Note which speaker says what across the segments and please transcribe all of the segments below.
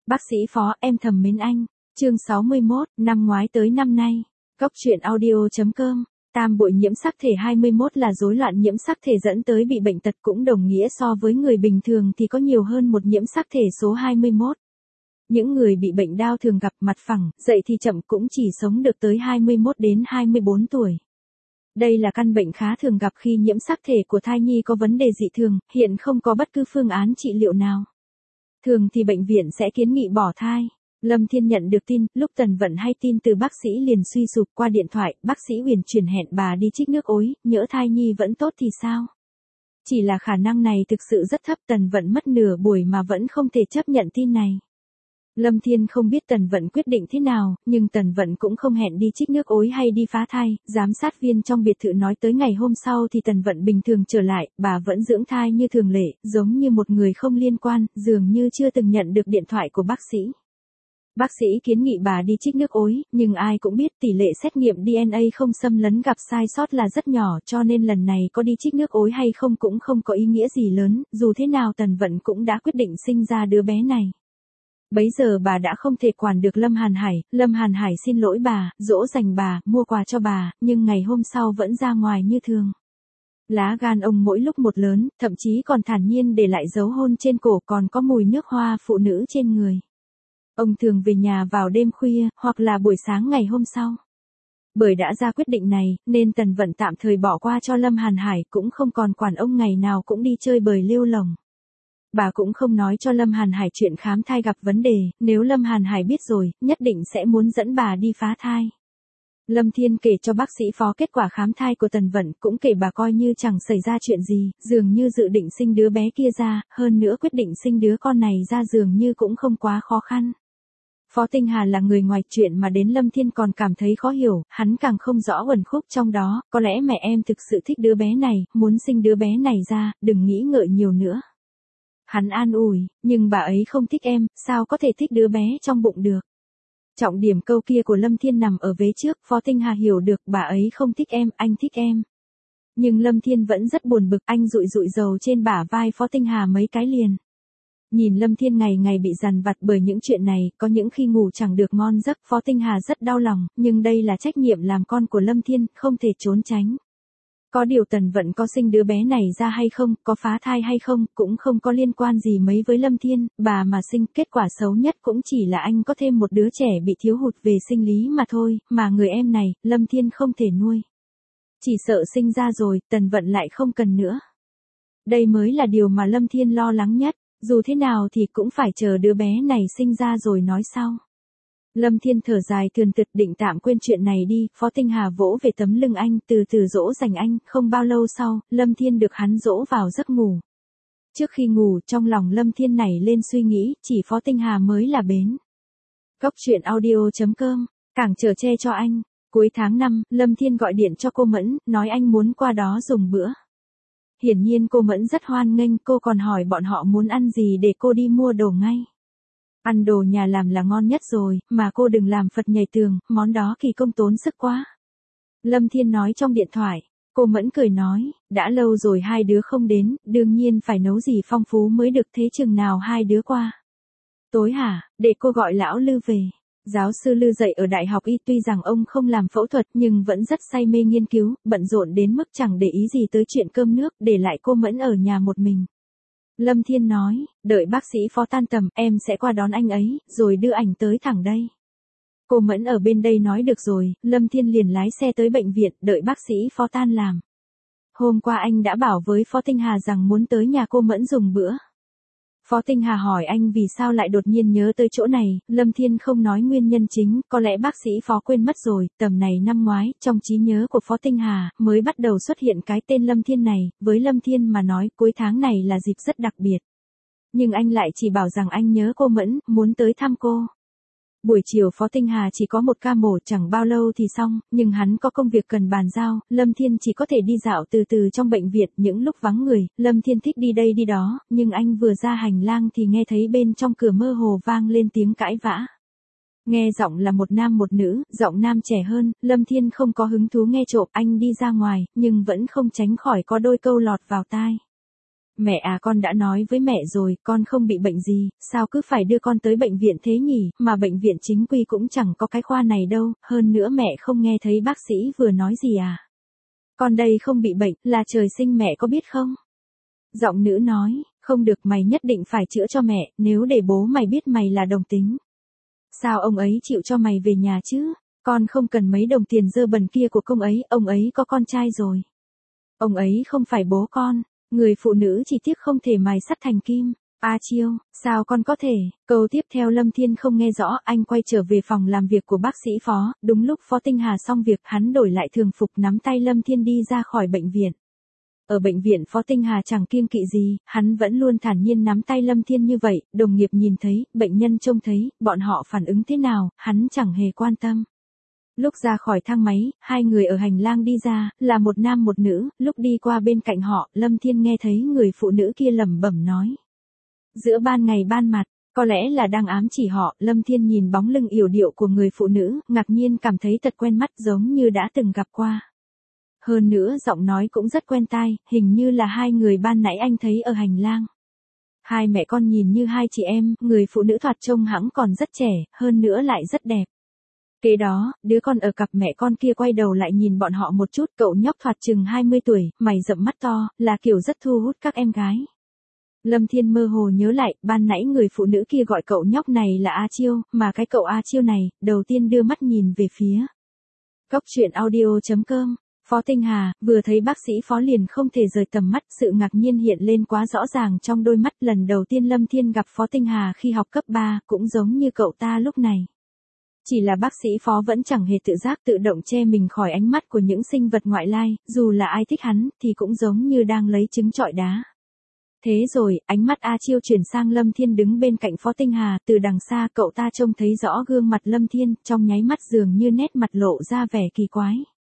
Speaker 1: Bác sĩ Phó, em thầm mến anh. Chương 61, năm ngoái tới năm nay. Góc truyện audio.com. Tam bội nhiễm sắc thể 21 là rối loạn nhiễm sắc thể dẫn tới bị bệnh tật, cũng đồng nghĩa so với người bình thường thì có nhiều hơn một nhiễm sắc thể số 21. Những người bị bệnh Down thường gặp mặt phẳng, dậy thì chậm, cũng chỉ sống được tới 21 đến 24 tuổi. Đây là căn bệnh khá thường gặp khi nhiễm sắc thể của thai nhi có vấn đề dị thường, hiện không có bất cứ phương án trị liệu nào. Thường thì bệnh viện sẽ kiến nghị bỏ thai. Lâm Thiên nhận được tin, lúc Tần Vận hay tin từ bác sĩ liền suy sụp. Qua điện thoại, bác sĩ Huyền chuyển hẹn bà đi trích nước ối, nhỡ thai nhi vẫn tốt thì sao? Chỉ là khả năng này thực sự rất thấp, Tần Vận mất nửa buổi mà vẫn không thể chấp nhận tin này. Lâm Thiên không biết Tần Vận quyết định thế nào, nhưng Tần Vận cũng không hẹn đi trích nước ối hay đi phá thai. Giám sát viên trong biệt thự nói tới ngày hôm sau thì Tần Vận bình thường trở lại, bà vẫn dưỡng thai như thường lệ, giống như một người không liên quan, dường như chưa từng nhận được điện thoại của bác sĩ. Bác sĩ kiến nghị bà đi trích nước ối, nhưng ai cũng biết tỷ lệ xét nghiệm DNA không xâm lấn gặp sai sót là rất nhỏ, cho nên lần này có đi trích nước ối hay không cũng không có ý nghĩa gì lớn, dù thế nào Tần Vận cũng đã quyết định sinh ra đứa bé này. Bấy giờ bà đã không thể quản được Lâm Hàn Hải xin lỗi bà, dỗ dành bà, mua quà cho bà, nhưng ngày hôm sau vẫn ra ngoài như thường. Lá gan ông mỗi lúc một lớn, thậm chí còn thản nhiên để lại dấu hôn trên cổ, còn có mùi nước hoa phụ nữ trên người. Ông thường về nhà vào đêm khuya, hoặc là buổi sáng ngày hôm sau. Bởi đã ra quyết định này, nên Tần Vận tạm thời bỏ qua cho Lâm Hàn Hải, cũng không còn quản ông ngày nào cũng đi chơi bời lêu lổng. Bà cũng không nói cho Lâm Hàn Hải chuyện khám thai gặp vấn đề, nếu Lâm Hàn Hải biết rồi, nhất định sẽ muốn dẫn bà đi phá thai. Lâm Thiên kể cho bác sĩ Phó kết quả khám thai của Tần Vận, cũng kể bà coi như chẳng xảy ra chuyện gì, dường như dự định sinh đứa bé kia ra, hơn nữa quyết định sinh đứa con này ra dường như cũng không quá khó khăn. Phó Tinh Hà là người ngoài chuyện mà đến Lâm Thiên còn cảm thấy khó hiểu, hắn càng không rõ uẩn khúc trong đó, có lẽ mẹ em thực sự thích đứa bé này, muốn sinh đứa bé này ra, đừng nghĩ ngợi nhiều nữa. Hắn an ủi, nhưng bà ấy không thích em, sao có thể thích đứa bé trong bụng được. Trọng điểm câu kia của Lâm Thiên nằm ở vế trước, Phó Tinh Hà hiểu được, bà ấy không thích em, anh thích em. Nhưng Lâm Thiên vẫn rất buồn bực, anh dụi dầu trên bả vai Phó Tinh Hà mấy cái liền. Nhìn Lâm Thiên ngày ngày bị dằn vặt bởi những chuyện này, có những khi ngủ chẳng được ngon giấc, Phó Tinh Hà rất đau lòng, nhưng đây là trách nhiệm làm con của Lâm Thiên, không thể trốn tránh. Có điều Tần Vận có sinh đứa bé này ra hay không, có phá thai hay không, cũng không có liên quan gì mấy với Lâm Thiên, bà mà sinh, kết quả xấu nhất cũng chỉ là anh có thêm một đứa trẻ bị thiếu hụt về sinh lý mà thôi, mà người em này, Lâm Thiên không thể nuôi. Chỉ sợ sinh ra rồi, Tần Vận lại không cần nữa. Đây mới là điều mà Lâm Thiên lo lắng nhất, dù thế nào thì cũng phải chờ đứa bé này sinh ra rồi nói sau. Lâm Thiên thở dài thườn thượt định tạm quên chuyện này đi, Phó Tinh Hà vỗ về tấm lưng anh, từ từ dỗ dành anh, không bao lâu sau, Lâm Thiên được hắn dỗ vào giấc ngủ. Trước khi ngủ, trong lòng Lâm Thiên nảy lên suy nghĩ, chỉ Phó Tinh Hà mới là bến. Góc truyện audio.com, cảng chở che cho anh. Cuối tháng 5, Lâm Thiên gọi điện cho cô Mẫn, nói anh muốn qua đó dùng bữa. Hiển nhiên cô Mẫn rất hoan nghênh, cô còn hỏi bọn họ muốn ăn gì để cô đi mua đồ ngay. Ăn đồ nhà làm là ngon nhất rồi, mà cô đừng làm Phật nhảy tường, món đó kỳ công tốn sức quá. Lâm Thiên nói trong điện thoại, cô Mẫn cười nói, đã lâu rồi hai đứa không đến, đương nhiên phải nấu gì phong phú mới được, thế chừng nào hai đứa qua. Tối hả, để cô gọi lão Lư về. Giáo sư Lư dạy ở Đại học Y, tuy rằng ông không làm phẫu thuật nhưng vẫn rất say mê nghiên cứu, bận rộn đến mức chẳng để ý gì tới chuyện cơm nước, để lại cô Mẫn ở nhà một mình. Lâm Thiên nói, đợi bác sĩ Phó tan tầm, em sẽ qua đón anh ấy, rồi đưa ảnh tới thẳng đây. Cô Mẫn ở bên đây nói được rồi, Lâm Thiên liền lái xe tới bệnh viện, đợi bác sĩ Phó tan làm. Hôm qua anh đã bảo với Phó Tinh Hà rằng muốn tới nhà cô Mẫn dùng bữa. Phó Tinh Hà hỏi anh vì sao lại đột nhiên nhớ tới chỗ này, Lâm Thiên không nói nguyên nhân chính, có lẽ bác sĩ Phó quên mất rồi, tầm này năm ngoái, trong trí nhớ của Phó Tinh Hà, mới bắt đầu xuất hiện cái tên Lâm Thiên này, với Lâm Thiên mà nói, cuối tháng này là dịp rất đặc biệt. Nhưng anh lại chỉ bảo rằng anh nhớ cô Mẫn, muốn tới thăm cô. Buổi chiều Phó Tinh Hà chỉ có một ca mổ chẳng bao lâu thì xong, nhưng hắn có công việc cần bàn giao, Lâm Thiên chỉ có thể đi dạo từ từ trong bệnh viện, những lúc vắng người, Lâm Thiên thích đi đây đi đó, nhưng anh vừa ra hành lang thì nghe thấy bên trong cửa mơ hồ vang lên tiếng cãi vã. Nghe giọng là một nam một nữ, giọng nam trẻ hơn, Lâm Thiên không có hứng thú nghe trộm, anh đi ra ngoài, nhưng vẫn không tránh khỏi có đôi câu lọt vào tai. Mẹ à, con đã nói với mẹ rồi, con không bị bệnh gì, sao cứ phải đưa con tới bệnh viện thế nhỉ, mà bệnh viện chính quy cũng chẳng có cái khoa này đâu, hơn nữa mẹ không nghe thấy bác sĩ vừa nói gì à. Con đây không bị bệnh, là trời sinh mẹ có biết không? Giọng nữ nói, không được, mày nhất định phải chữa cho mẹ, nếu để bố mày biết mày là đồng tính. Sao ông ấy chịu cho mày về nhà chứ? Con không cần mấy đồng tiền dơ bẩn kia của ông ấy có con trai rồi. Ông ấy không phải bố con, người phụ nữ chỉ tiếc không thể mài sắt thành kim. A Chiêu, sao con có thể? Câu tiếp theo Lâm Thiên không nghe rõ, anh quay trở về phòng làm việc của bác sĩ Phó, đúng lúc Phó Tinh Hà xong việc, hắn đổi lại thường phục nắm tay Lâm Thiên đi ra khỏi bệnh viện. Ở bệnh viện Phó Tinh Hà chẳng kiêng kỵ gì, hắn vẫn luôn thản nhiên nắm tay Lâm Thiên như vậy, đồng nghiệp nhìn thấy, bệnh nhân trông thấy, bọn họ phản ứng thế nào, hắn chẳng hề quan tâm. Lúc ra khỏi thang máy, hai người ở hành lang đi ra, là một nam một nữ, lúc đi qua bên cạnh họ, Lâm Thiên nghe thấy người phụ nữ kia lẩm bẩm nói. Giữa ban ngày ban mặt, có lẽ là đang ám chỉ họ, Lâm Thiên nhìn bóng lưng yểu điệu của người phụ nữ, ngạc nhiên cảm thấy thật quen mắt giống như đã từng gặp qua. Hơn nữa giọng nói cũng rất quen tai, hình như là hai người ban nãy anh thấy ở hành lang. Hai mẹ con nhìn như hai chị em, người phụ nữ thoạt trông hẵng còn rất trẻ, hơn nữa lại rất đẹp. Kế đó, đứa con ở cặp mẹ con kia quay đầu lại nhìn bọn họ một chút, cậu nhóc thoạt chừng 20 tuổi, mày rậm mắt to, là kiểu rất thu hút các em gái. Lâm Thiên mơ hồ nhớ lại, ban nãy người phụ nữ kia gọi cậu nhóc này là A Chiêu, mà cái cậu A Chiêu này, đầu tiên đưa mắt nhìn về phía. Cốc truyện audio.com. Phó Tinh Hà, vừa thấy bác sĩ Phó liền không thể rời tầm mắt, sự ngạc nhiên hiện lên quá rõ ràng trong đôi mắt. Lần đầu tiên Lâm Thiên gặp Phó Tinh Hà khi học cấp 3, cũng giống như cậu ta lúc này. Chỉ là bác sĩ Phó vẫn chẳng hề tự giác tự động che mình khỏi ánh mắt của những sinh vật ngoại lai, dù là ai thích hắn, thì cũng giống như đang lấy trứng trọi đá. Thế rồi, ánh mắt A Chiêu chuyển sang Lâm Thiên đứng bên cạnh Phó Tinh Hà, từ đằng xa cậu ta trông thấy rõ gương mặt Lâm Thiên, trong nháy mắt dường như nét mặt lộ ra vẻ kỳ quái.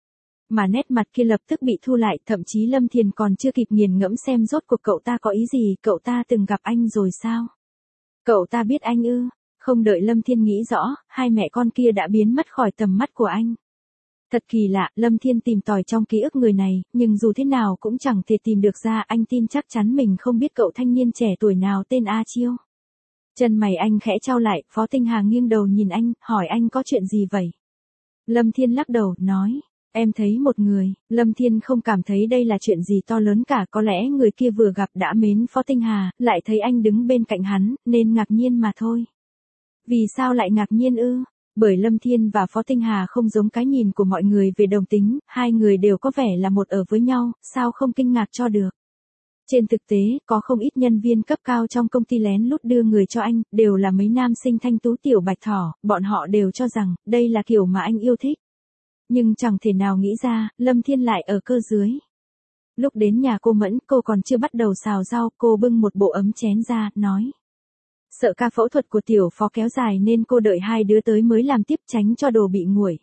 Speaker 1: Mà nét mặt kia lập tức bị thu lại, thậm chí Lâm Thiên còn chưa kịp nghiền ngẫm xem rốt cuộc cậu ta có ý gì, cậu ta từng gặp anh rồi sao? Cậu ta biết anh ư? Không đợi Lâm Thiên nghĩ rõ, hai mẹ con kia đã biến mất khỏi tầm mắt của anh. Thật kỳ lạ, Lâm Thiên tìm tòi trong ký ức người này, nhưng dù thế nào cũng chẳng thể tìm được ra, anh tin chắc chắn mình không biết cậu thanh niên trẻ tuổi nào tên A Chiêu. Chân mày anh khẽ chau lại, Phó Tinh Hà nghiêng đầu nhìn anh, hỏi anh có chuyện gì vậy? Lâm Thiên lắc đầu, nói. Em thấy một người, Lâm Thiên không cảm thấy đây là chuyện gì to lớn cả, có lẽ người kia vừa gặp đã mến Phó Tinh Hà, lại thấy anh đứng bên cạnh hắn, nên ngạc nhiên mà thôi. Vì sao lại ngạc nhiên ư? Bởi Lâm Thiên và Phó Tinh Hà không giống cái nhìn của mọi người về đồng tính, hai người đều có vẻ là một ở với nhau, sao không kinh ngạc cho được. Trên thực tế, có không ít nhân viên cấp cao trong công ty lén lút đưa người cho anh, đều là mấy nam sinh thanh tú tiểu bạch thỏ, bọn họ đều cho rằng, đây là kiểu mà anh yêu thích. Nhưng chẳng thể nào nghĩ ra, Lâm Thiên lại ở cơ dưới. Lúc đến nhà cô Mẫn, cô còn chưa bắt đầu xào rau, cô bưng một bộ ấm chén ra, nói. Sợ ca phẫu thuật của tiểu Phó kéo dài nên cô đợi hai đứa tới mới làm tiếp, tránh cho đồ bị nguội.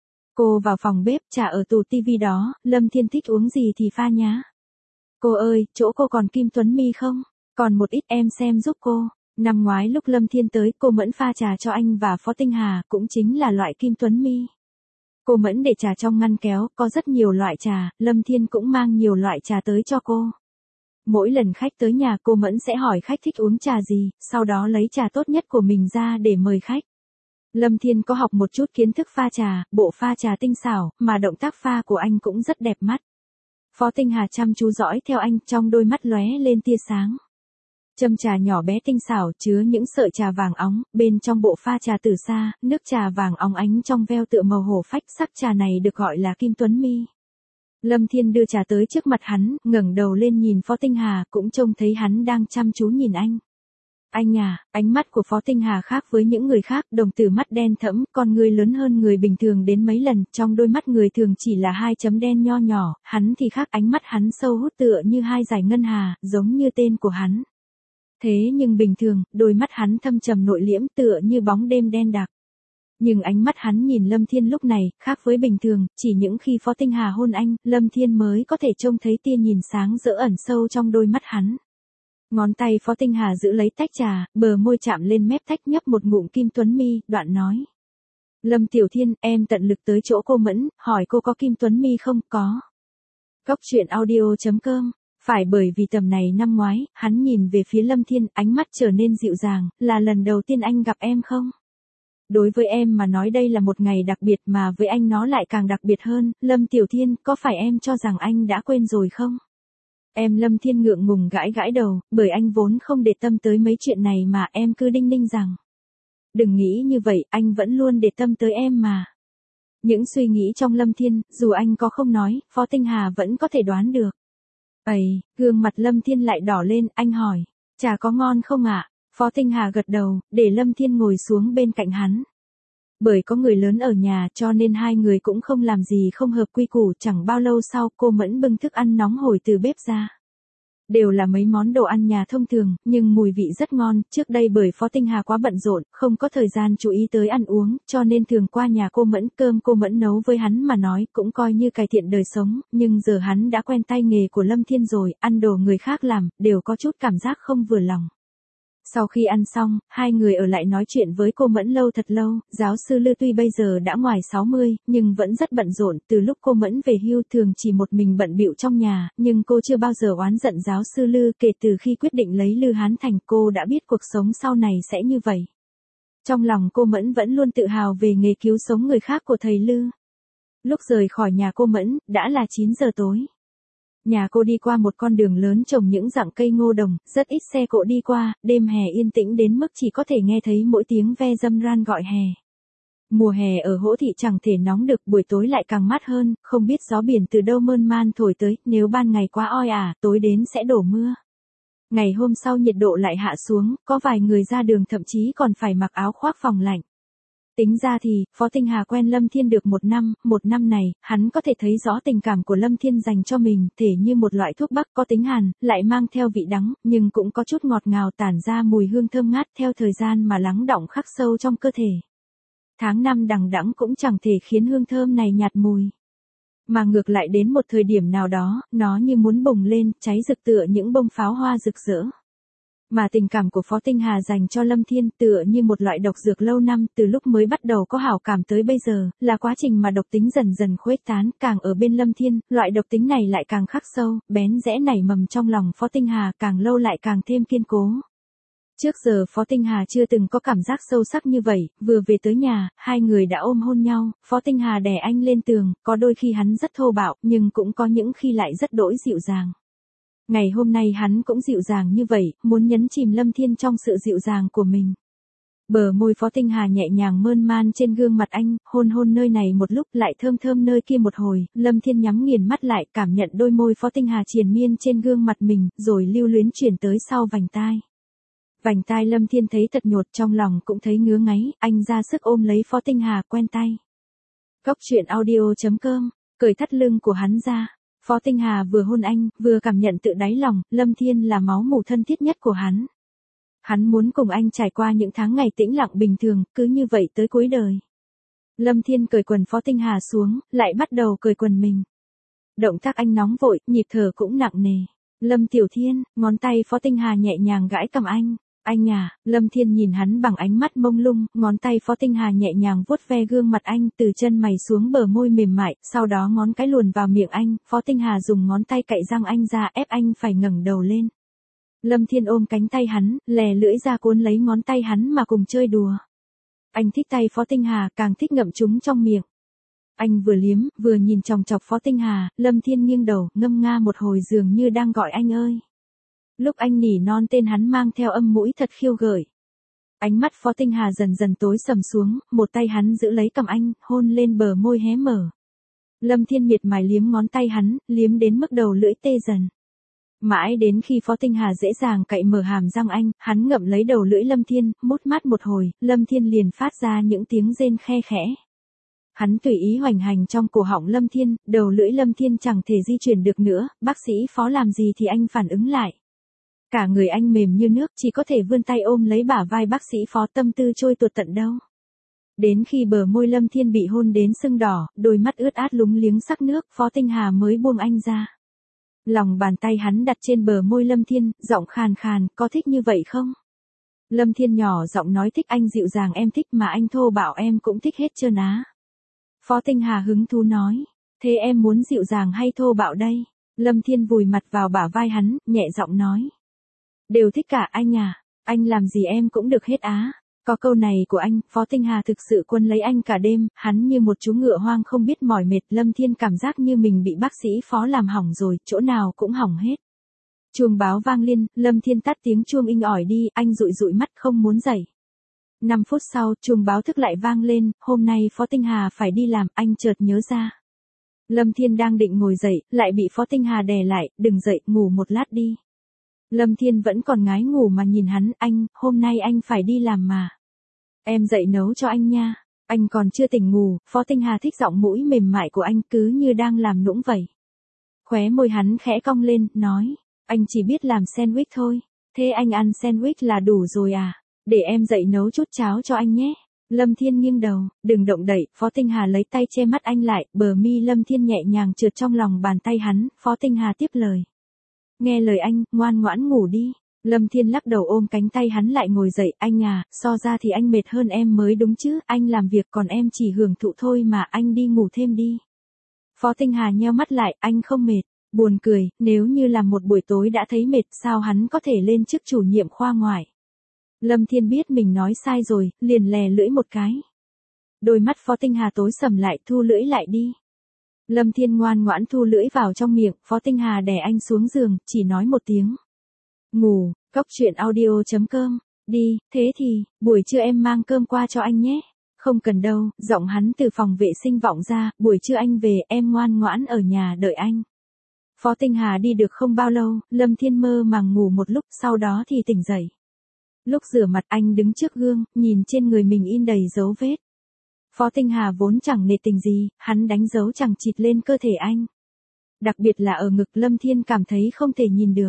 Speaker 1: Cô vào phòng bếp, trà ở tủ tivi đó, Lâm Thiên thích uống gì thì pha nhá. Cô ơi, chỗ cô còn Kim Tuấn Mi không? Còn một ít em xem giúp cô. Năm ngoái lúc Lâm Thiên tới, cô Mẫn pha trà cho anh và Phó Tinh Hà, cũng chính là loại Kim Tuấn Mi. Cô Mẫn để trà trong ngăn kéo, có rất nhiều loại trà, Lâm Thiên cũng mang nhiều loại trà tới cho cô. Mỗi lần khách tới nhà cô Mẫn sẽ hỏi khách thích uống trà gì, sau đó lấy trà tốt nhất của mình ra để mời khách. Lâm Thiên có học một chút kiến thức pha trà, bộ pha trà tinh xảo, mà động tác pha của anh cũng rất đẹp mắt. Phó Tinh Hà chăm chú dõi theo anh, trong đôi mắt lóe lên tia sáng. Châm trà nhỏ bé tinh xảo chứa những sợi trà vàng óng, bên trong bộ pha trà từ xa, nước trà vàng óng ánh trong veo tựa màu hổ phách, sắc trà này được gọi là Kim Tuấn Mi. Lâm Thiên đưa trà tới trước mặt hắn, ngẩng đầu lên nhìn Phó Tinh Hà, cũng trông thấy hắn đang chăm chú nhìn anh. Anh à, ánh mắt của Phó Tinh Hà khác với những người khác, đồng tử mắt đen thẫm, con người lớn hơn người bình thường đến mấy lần, trong đôi mắt người thường chỉ là hai chấm đen nho nhỏ, hắn thì khác, ánh mắt hắn sâu hút tựa như hai dải ngân hà, giống như tên của hắn. Thế nhưng bình thường, đôi mắt hắn thâm trầm nội liễm tựa như bóng đêm đen đặc. Nhưng ánh mắt hắn nhìn Lâm Thiên lúc này, khác với bình thường, chỉ những khi Phó Tinh Hà hôn anh, Lâm Thiên mới có thể trông thấy tia nhìn sáng rỡ ẩn sâu trong đôi mắt hắn. Ngón tay Phó Tinh Hà giữ lấy tách trà, bờ môi chạm lên mép tách nhấp một ngụm Kim Tuấn Mi, đoạn nói. Lâm Tiểu Thiên, em tận lực tới chỗ cô Mẫn, hỏi cô có Kim Tuấn Mi không? Có. Cốc truyện audio.com Phải bởi vì tầm này năm ngoái, hắn nhìn về phía Lâm Thiên, ánh mắt trở nên dịu dàng, là lần đầu tiên anh gặp em không? Đối với em mà nói đây là một ngày đặc biệt mà với anh nó lại càng đặc biệt hơn, Lâm Tiểu Thiên, có phải em cho rằng anh đã quên rồi không? Em Lâm Thiên ngượng ngùng gãi gãi đầu, bởi anh vốn không để tâm tới mấy chuyện này mà em cứ đinh ninh rằng. Đừng nghĩ như vậy, anh vẫn luôn để tâm tới em mà. Những suy nghĩ trong Lâm Thiên, dù anh có không nói, Phó Tinh Hà vẫn có thể đoán được. Ây, gương mặt Lâm Thiên lại đỏ lên, anh hỏi, trà có ngon không ạ? Phó Tinh Hà gật đầu, để Lâm Thiên ngồi xuống bên cạnh hắn. Bởi có người lớn ở nhà cho nên hai người cũng không làm gì không hợp quy củ, chẳng bao lâu sau cô Mẫn bưng thức ăn nóng hổi từ bếp ra. Đều là mấy món đồ ăn nhà thông thường, nhưng mùi vị rất ngon, trước đây bởi Phó Tinh Hà quá bận rộn, không có thời gian chú ý tới ăn uống, cho nên thường qua nhà cô Mẫn, cơm cô Mẫn nấu với hắn mà nói cũng coi như cải thiện đời sống, nhưng giờ hắn đã quen tay nghề của Lâm Thiên rồi, ăn đồ người khác làm, đều có chút cảm giác không vừa lòng. Sau khi ăn xong, hai người ở lại nói chuyện với cô Mẫn lâu thật lâu, giáo sư Lư tuy bây giờ đã ngoài 60, nhưng vẫn rất bận rộn, từ lúc cô Mẫn về hưu thường chỉ một mình bận bịu trong nhà, nhưng cô chưa bao giờ oán giận giáo sư Lư, kể từ khi quyết định lấy Lư Hán Thành cô đã biết cuộc sống sau này sẽ như vậy. Trong lòng cô Mẫn vẫn luôn tự hào về nghề cứu sống người khác của thầy Lư. Lúc rời khỏi nhà cô Mẫn, đã là 9 giờ tối. Nhà cô đi qua một con đường lớn trồng những dạng cây ngô đồng, rất ít xe cộ đi qua, đêm hè yên tĩnh đến mức chỉ có thể nghe thấy mỗi tiếng ve dâm ran gọi hè. Mùa hè ở Hỗ Thị chẳng thể nóng được, buổi tối lại càng mát hơn, không biết gió biển từ đâu mơn man thổi tới, nếu ban ngày quá oi ả, tối đến sẽ đổ mưa. Ngày hôm sau nhiệt độ lại hạ xuống, có vài người ra đường thậm chí còn phải mặc áo khoác phòng lạnh. Tính ra thì, Phó Tinh Hà quen Lâm Thiên được một năm này, hắn có thể thấy rõ tình cảm của Lâm Thiên dành cho mình, thể như một loại thuốc bắc có tính hàn, lại mang theo vị đắng, nhưng cũng có chút ngọt ngào tản ra mùi hương thơm ngát theo thời gian mà lắng đọng khắc sâu trong cơ thể. Tháng năm đằng đẵng cũng chẳng thể khiến hương thơm này nhạt mùi. Mà ngược lại đến một thời điểm nào đó, nó như muốn bùng lên, cháy rực tựa những bông pháo hoa rực rỡ. Mà tình cảm của Phó Tinh Hà dành cho Lâm Thiên tựa như một loại độc dược lâu năm, từ lúc mới bắt đầu có hảo cảm tới bây giờ, là quá trình mà độc tính dần dần khuếch tán, càng ở bên Lâm Thiên, loại độc tính này lại càng khắc sâu, bén rẽ nảy mầm trong lòng Phó Tinh Hà, càng lâu lại càng thêm kiên cố. Trước giờ Phó Tinh Hà chưa từng có cảm giác sâu sắc như vậy, vừa về tới nhà, hai người đã ôm hôn nhau, Phó Tinh Hà đè anh lên tường, có đôi khi hắn rất thô bạo, nhưng cũng có những khi lại rất đỗi dịu dàng. Ngày hôm nay hắn cũng dịu dàng như vậy, muốn nhấn chìm Lâm Thiên trong sự dịu dàng của mình. Bờ môi Phó Tinh Hà nhẹ nhàng mơn man trên gương mặt anh, hôn hôn nơi này một lúc lại thơm thơm nơi kia một hồi, Lâm Thiên nhắm nghiền mắt lại cảm nhận đôi môi Phó Tinh Hà triền miên trên gương mặt mình, rồi lưu luyến chuyển tới sau vành tai. Vành tai Lâm Thiên thấy thật nhột, trong lòng cũng thấy ngứa ngáy, anh ra sức ôm lấy Phó Tinh Hà quen tay. Góc truyện audio.com, cởi thắt lưng của hắn ra. Phó Tinh Hà vừa hôn anh, vừa cảm nhận tự đáy lòng, Lâm Thiên là máu mủ thân thiết nhất của hắn. Hắn muốn cùng anh trải qua những tháng ngày tĩnh lặng bình thường, cứ như vậy tới cuối đời. Lâm Thiên cởi quần Phó Tinh Hà xuống, lại bắt đầu cởi quần mình. Động tác anh nóng vội, nhịp thở cũng nặng nề. Lâm Tiểu Thiên, ngón tay Phó Tinh Hà nhẹ nhàng gãi cằm anh. Anh à, Lâm Thiên nhìn hắn bằng ánh mắt mông lung, ngón tay Phó Tinh Hà nhẹ nhàng vuốt ve gương mặt anh, từ chân mày xuống bờ môi mềm mại, sau đó ngón cái luồn vào miệng anh, Phó Tinh Hà dùng ngón tay cạy răng anh ra, ép anh phải ngẩng đầu lên. Lâm Thiên ôm cánh tay hắn, lè lưỡi ra cuốn lấy ngón tay hắn mà cùng chơi đùa. Anh thích tay Phó Tinh Hà, càng thích ngậm chúng trong miệng. Anh vừa liếm, vừa nhìn chòng chọc Phó Tinh Hà, Lâm Thiên nghiêng đầu, ngâm nga một hồi dường như đang gọi anh ơi. Lúc anh nỉ non tên hắn mang theo âm mũi thật khiêu gợi. Ánh mắt Phó Tinh Hà dần dần tối sầm xuống, một tay hắn giữ lấy cằm anh, hôn lên bờ môi hé mở. Lâm Thiên miệt mài liếm ngón tay hắn, liếm đến mức đầu lưỡi tê dần. Mãi đến khi Phó Tinh Hà dễ dàng cạy mở hàm răng anh, hắn ngậm lấy đầu lưỡi Lâm Thiên, mút mát một hồi, Lâm Thiên liền phát ra những tiếng rên khe khẽ. Hắn tùy ý hoành hành trong cổ họng Lâm Thiên, đầu lưỡi Lâm Thiên chẳng thể di chuyển được nữa, bác sĩ Phó làm gì thì anh phản ứng lại. Cả người anh mềm như nước, chỉ có thể vươn tay ôm lấy bả vai bác sĩ Phó, tâm tư trôi tuột tận đâu. Đến khi bờ môi Lâm Thiên bị hôn đến sưng đỏ, đôi mắt ướt át lúng liếng sắc nước, Phó Tinh Hà mới buông anh ra. Lòng bàn tay hắn đặt trên bờ môi Lâm Thiên, giọng khàn khàn, có thích như vậy không? Lâm Thiên nhỏ giọng nói thích, anh dịu dàng em thích, mà anh thô bạo em cũng thích hết trơn á. Phó Tinh Hà hứng thú nói, thế em muốn dịu dàng hay thô bạo đây? Lâm Thiên vùi mặt vào bả vai hắn, nhẹ giọng nói. Đều thích cả anh à, anh làm gì em cũng được hết á. Có câu này của anh, Phó Tinh Hà thực sự quân lấy anh cả đêm, hắn như một chú ngựa hoang không biết mỏi mệt. Lâm Thiên cảm giác như mình bị bác sĩ Phó làm hỏng rồi, chỗ nào cũng hỏng hết. Chuông báo vang lên, Lâm Thiên tắt tiếng chuông inh ỏi đi, anh dụi dụi mắt không muốn dậy. 5 phút sau, chuông báo thức lại vang lên, hôm nay Phó Tinh Hà phải đi làm, anh chợt nhớ ra. Lâm Thiên đang định ngồi dậy, lại bị Phó Tinh Hà đè lại, đừng dậy, ngủ một lát đi. Lâm Thiên vẫn còn ngái ngủ mà nhìn hắn, anh, hôm nay anh phải đi làm mà. Em dậy nấu cho anh nha, anh còn chưa tỉnh ngủ. Phó Tinh Hà thích giọng mũi mềm mại của anh, cứ như đang làm nũng vậy. Khóe môi hắn khẽ cong lên, nói, anh chỉ biết làm sandwich thôi, thế anh ăn sandwich là đủ rồi à, để em dậy nấu chút cháo cho anh nhé. Lâm Thiên nghiêng đầu, đừng động đậy. Phó Tinh Hà lấy tay che mắt anh lại, bờ mi Lâm Thiên nhẹ nhàng trượt trong lòng bàn tay hắn. Phó Tinh Hà tiếp lời, nghe lời anh, ngoan ngoãn ngủ đi. Lâm Thiên lắc đầu ôm cánh tay hắn lại ngồi dậy, anh à, so ra thì anh mệt hơn em mới đúng chứ, anh làm việc còn em chỉ hưởng thụ thôi mà, anh đi ngủ thêm đi. Phó Tinh Hà nheo mắt lại, anh không mệt. Buồn cười, nếu như làm một buổi tối đã thấy mệt sao hắn có thể lên chức chủ nhiệm khoa ngoại. Lâm Thiên biết mình nói sai rồi, liền lè lưỡi một cái. Đôi mắt Phó Tinh Hà tối sầm lại, thu lưỡi lại đi. Lâm Thiên ngoan ngoãn thu lưỡi vào trong miệng. Phó Tinh Hà đè anh xuống giường, chỉ nói một tiếng. Ngủ. Cốc truyện audio.com. Đi, thế thì, buổi trưa em mang cơm qua cho anh nhé. Không cần đâu, giọng hắn từ phòng vệ sinh vọng ra, buổi trưa anh về, em ngoan ngoãn ở nhà đợi anh. Phó Tinh Hà đi được không bao lâu, Lâm Thiên mơ màng ngủ một lúc, sau đó thì tỉnh dậy. Lúc rửa mặt anh đứng trước gương, nhìn trên người mình in đầy dấu vết. Phó Tinh Hà vốn chẳng nể tình gì, hắn đánh dấu chẳng chịt lên cơ thể anh. Đặc biệt là ở ngực, Lâm Thiên cảm thấy không thể nhìn được.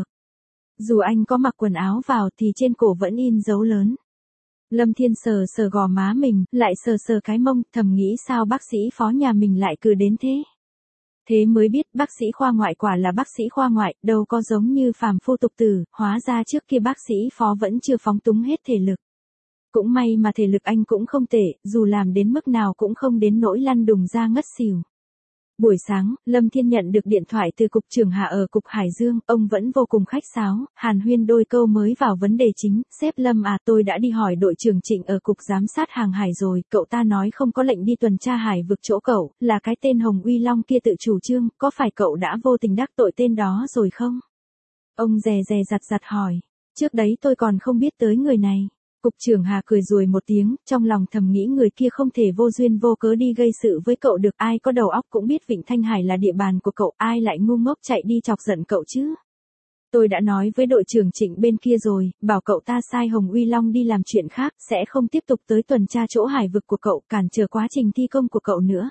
Speaker 1: Dù anh có mặc quần áo vào thì trên cổ vẫn in dấu lớn. Lâm Thiên sờ sờ gò má mình, lại sờ sờ cái mông, thầm nghĩ sao bác sĩ Phó nhà mình lại cứ đến thế. Thế mới biết bác sĩ khoa ngoại quả là bác sĩ khoa ngoại, đâu có giống như phàm phu tục tử, hóa ra trước kia bác sĩ Phó vẫn chưa phóng túng hết thể lực. Cũng may mà thể lực anh cũng không tệ, dù làm đến mức nào cũng không đến nỗi lăn đùng ra ngất xỉu. Buổi sáng, Lâm Thiên nhận được điện thoại từ Cục trưởng Hà ở Cục Hải Dương, ông vẫn vô cùng khách sáo, hàn huyên đôi câu mới vào vấn đề chính. Sếp Lâm à, tôi đã đi hỏi đội trưởng Trịnh ở Cục Giám sát Hàng hải rồi, cậu ta nói không có lệnh đi tuần tra hải vực chỗ cậu, là cái tên Hồng Uy Long kia tự chủ trương, có phải cậu đã vô tình đắc tội tên đó rồi không? Ông dè dè dặt dặt hỏi, trước đấy tôi còn không biết tới người này. Cục trưởng Hà cười ruồi một tiếng, trong lòng thầm nghĩ người kia không thể vô duyên vô cớ đi gây sự với cậu được, ai có đầu óc cũng biết Vịnh Thanh Hải là địa bàn của cậu, ai lại ngu ngốc chạy đi chọc giận cậu chứ. Tôi đã nói với đội trưởng Trịnh bên kia rồi, bảo cậu ta sai Hồng Uy Long đi làm chuyện khác, sẽ không tiếp tục tới tuần tra chỗ hải vực của cậu, cản trở quá trình thi công của cậu nữa.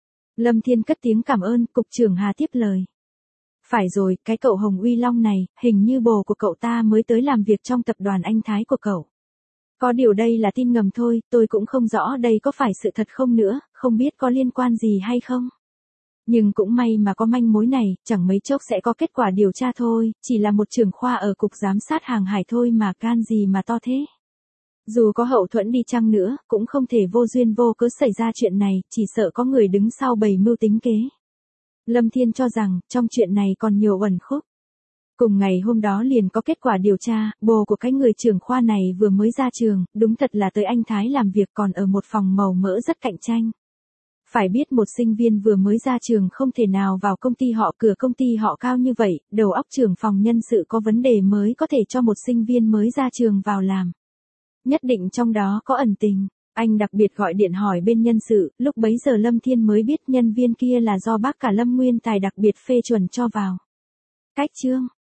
Speaker 1: Lâm Thiên cất tiếng cảm ơn. Cục trưởng Hà tiếp lời. Phải rồi, cái cậu Hồng Uy Long này, hình như bồ của cậu ta mới tới làm việc trong tập đoàn Anh Thái của cậu. Có điều đây là tin ngầm thôi, tôi cũng không rõ đây có phải sự thật không nữa, không biết có liên quan gì hay không. Nhưng cũng may mà có manh mối này, chẳng mấy chốc sẽ có kết quả điều tra thôi, chỉ là một trưởng khoa ở Cục Giám sát Hàng hải thôi mà can gì mà to thế. Dù có hậu thuẫn đi chăng nữa, cũng không thể vô duyên vô cớ xảy ra chuyện này, chỉ sợ có người đứng sau bày mưu tính kế. Lâm Thiên cho rằng, trong chuyện này còn nhiều uẩn khúc. Cùng ngày hôm đó liền có kết quả điều tra, bồ của cái người trưởng khoa này vừa mới ra trường, đúng thật là tới Anh Thái làm việc còn ở một phòng màu mỡ rất cạnh tranh. Phải biết một sinh viên vừa mới ra trường không thể nào vào công ty họ, cửa công ty họ cao như vậy, đầu óc trưởng phòng nhân sự có vấn đề mới có thể cho một sinh viên mới ra trường vào làm. Nhất định trong đó có ẩn tình. Anh đặc biệt gọi điện hỏi bên nhân sự, lúc bấy giờ Lâm Thiên mới biết nhân viên kia là do bác cả Lâm Nguyên Tài đặc biệt phê chuẩn cho vào. Cách chương